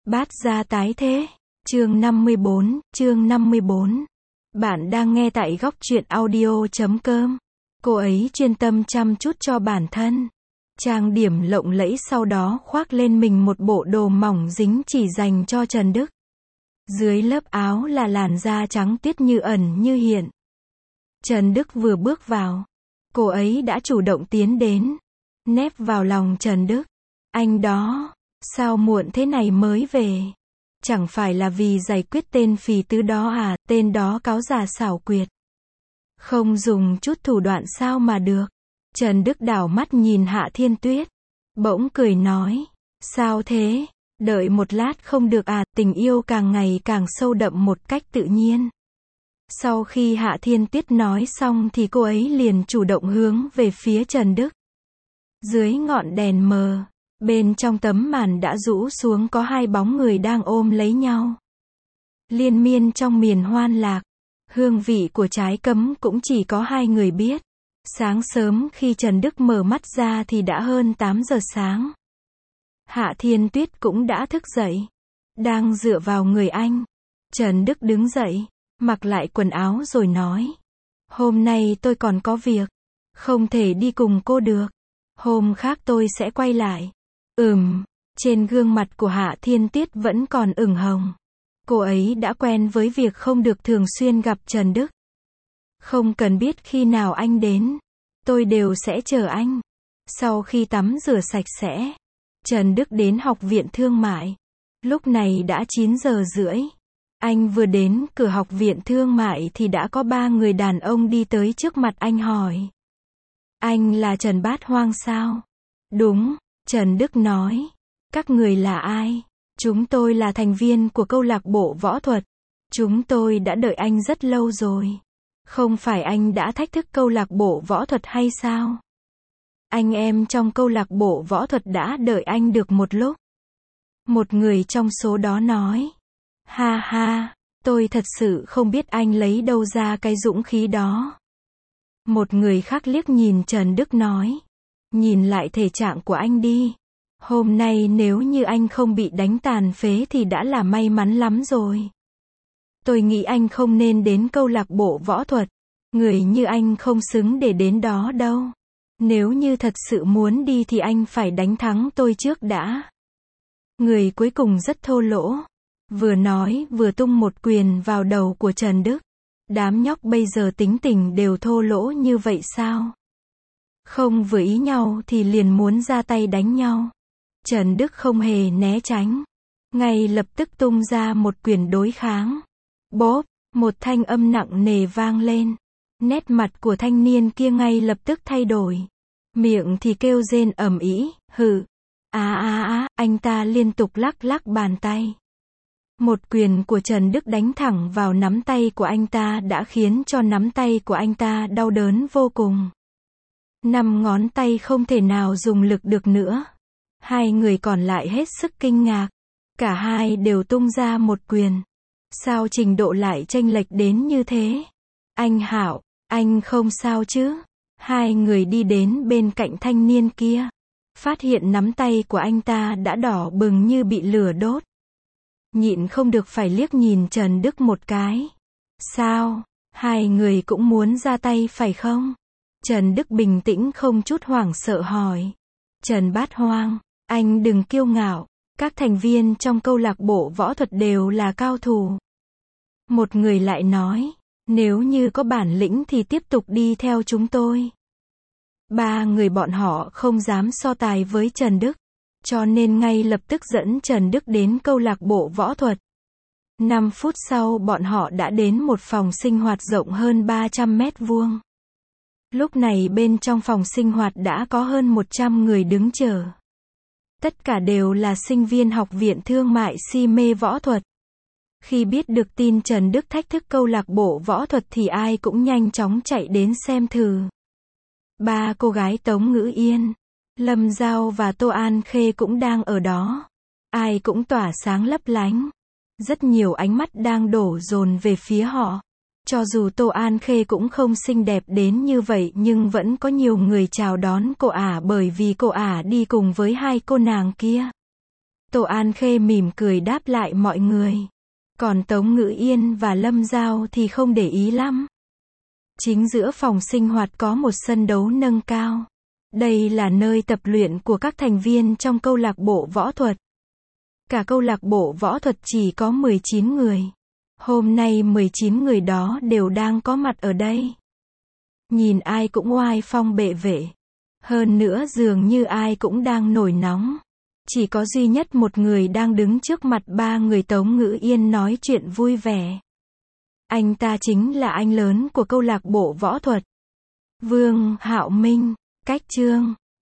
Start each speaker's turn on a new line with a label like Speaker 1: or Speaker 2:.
Speaker 1: Bát gia tái thế. Chương 54. Bạn đang nghe tại góc truyện audio.com. Cô ấy chuyên tâm chăm chút cho bản thân. Trang điểm lộng lẫy, sau đó khoác lên mình một bộ đồ mỏng dính chỉ dành cho Trần Đức. Dưới lớp áo là làn da trắng tuyết như ẩn như hiện. Trần Đức vừa bước vào, cô ấy đã chủ động tiến đến, nép vào lòng Trần Đức. Anh đó, sao muộn thế này mới về? Chẳng phải là vì giải quyết tên phì tứ đó à? Tên đó cáo già xảo quyệt, không dùng chút thủ đoạn sao mà được? Trần Đức đảo mắt nhìn Hạ Thiên Tuyết, bỗng cười nói, sao thế? Đợi một lát không được à? Tình yêu càng ngày càng sâu đậm một cách tự nhiên. Sau khi Hạ Thiên Tuyết nói xong thì cô ấy liền chủ động hướng về phía Trần Đức. Dưới ngọn đèn mờ, bên trong tấm màn đã rũ xuống có hai bóng người đang ôm lấy nhau. Liên miên trong miền hoan lạc, hương vị của trái cấm cũng chỉ có hai người biết. Sáng sớm khi Trần Đức mở mắt ra thì đã hơn 8 giờ sáng. Hạ Thiên Tuyết cũng đã thức dậy, đang dựa vào người anh. Trần Đức đứng dậy, mặc lại quần áo rồi nói, hôm nay tôi còn có việc, không thể đi cùng cô được. Hôm khác tôi sẽ quay lại. Trên gương mặt của Hạ Thiên Tuyết vẫn còn ửng hồng. Cô ấy đã quen với việc không được thường xuyên gặp Trần Đức. Không cần biết khi nào anh đến, tôi đều sẽ chờ anh. Sau khi tắm rửa sạch sẽ, Trần Đức đến học viện thương mại. Lúc này đã 9 giờ rưỡi. Anh vừa đến cửa học viện thương mại thì đã có 3 người đàn ông đi tới trước mặt anh hỏi. Anh là Trần Bát Hoang sao? Đúng, Trần Đức nói. Các người là ai? Chúng tôi là thành viên của câu lạc bộ võ thuật. Chúng tôi đã đợi anh rất lâu rồi. Không phải anh đã thách thức câu lạc bộ võ thuật hay sao? Anh em trong câu lạc bộ võ thuật đã đợi anh được một lúc. Một người trong số đó nói. Ha ha, tôi thật sự không biết anh lấy đâu ra cái dũng khí đó. Một người khác liếc nhìn Trần Đức nói. Nhìn lại thể trạng của anh đi. Hôm nay nếu như anh không bị đánh tàn phế thì đã là may mắn lắm rồi. Tôi nghĩ anh không nên đến câu lạc bộ võ thuật. Người như anh không xứng để đến đó đâu. Nếu như thật sự muốn đi thì anh phải đánh thắng tôi trước đã. Người cuối cùng rất thô lỗ. Vừa nói vừa tung một quyền vào đầu của Trần Đức. Đám nhóc bây giờ tính tình đều thô lỗ như vậy sao? Không vừa ý nhau thì liền muốn ra tay đánh nhau. Trần Đức không hề né tránh, ngay lập tức tung ra một quyền đối kháng. Bốp, một thanh âm nặng nề vang lên. Nét mặt của thanh niên kia ngay lập tức thay đổi. Miệng thì kêu rên ầm ĩ, hừ. Anh ta liên tục lắc lắc bàn tay. Một quyền của Trần Đức đánh thẳng vào nắm tay của anh ta đã khiến cho nắm tay của anh ta đau đớn vô cùng. 5 ngón tay không thể nào dùng lực được nữa. Hai người còn lại hết sức kinh ngạc. Cả hai đều tung ra một quyền. Sao trình độ lại chênh lệch đến như thế? Anh Hạo, anh không sao chứ? Hai người đi đến bên cạnh thanh niên kia. Phát hiện nắm tay của anh ta đã đỏ bừng như bị lửa đốt. Nhịn không được phải liếc nhìn Trần Đức một cái. Sao? Hai người cũng muốn ra tay phải không? Trần Đức bình tĩnh không chút hoảng sợ hỏi. Trần Bát Hoang, anh đừng kiêu ngạo. Các thành viên trong câu lạc bộ võ thuật đều là cao thủ. Một người lại nói. Nếu như có bản lĩnh thì tiếp tục đi theo chúng tôi. 3 người bọn họ không dám so tài với Trần Đức. Cho nên ngay lập tức dẫn Trần Đức đến câu lạc bộ võ thuật. 5 phút sau bọn họ đã đến một phòng sinh hoạt rộng hơn 300 mét vuông. Lúc này bên trong phòng sinh hoạt đã có hơn 100 người đứng chờ. Tất cả đều là sinh viên học viện thương mại si mê võ thuật. Khi biết được tin Trần Đức thách thức câu lạc bộ võ thuật thì ai cũng nhanh chóng chạy đến xem thử. 3 cô gái Tống Ngữ Yên, Lâm Giao và Tô An Khê cũng đang ở đó. Ai cũng tỏa sáng lấp lánh. Rất nhiều ánh mắt đang đổ dồn về phía họ. Cho dù Tô An Khê cũng không xinh đẹp đến như vậy nhưng vẫn có nhiều người chào đón cô ả bởi vì cô ả đi cùng với hai cô nàng kia. Tô An Khê mỉm cười đáp lại mọi người. Còn Tống Ngữ Yên và Lâm Giao thì không để ý lắm. Chính giữa phòng sinh hoạt có một sân đấu nâng cao. Đây là nơi tập luyện của các thành viên trong câu lạc bộ võ thuật. Cả câu lạc bộ võ thuật chỉ có 19 người. Hôm nay 19 người đó đều đang có mặt ở đây. Nhìn ai cũng oai phong bệ vệ. Hơn nữa dường như ai cũng đang nổi nóng. Chỉ có duy nhất một người đang đứng trước mặt ba người Tống Ngữ Yên nói chuyện vui vẻ. Anh ta chính là anh lớn của câu lạc bộ võ thuật. Vương Hạo Minh, cách chương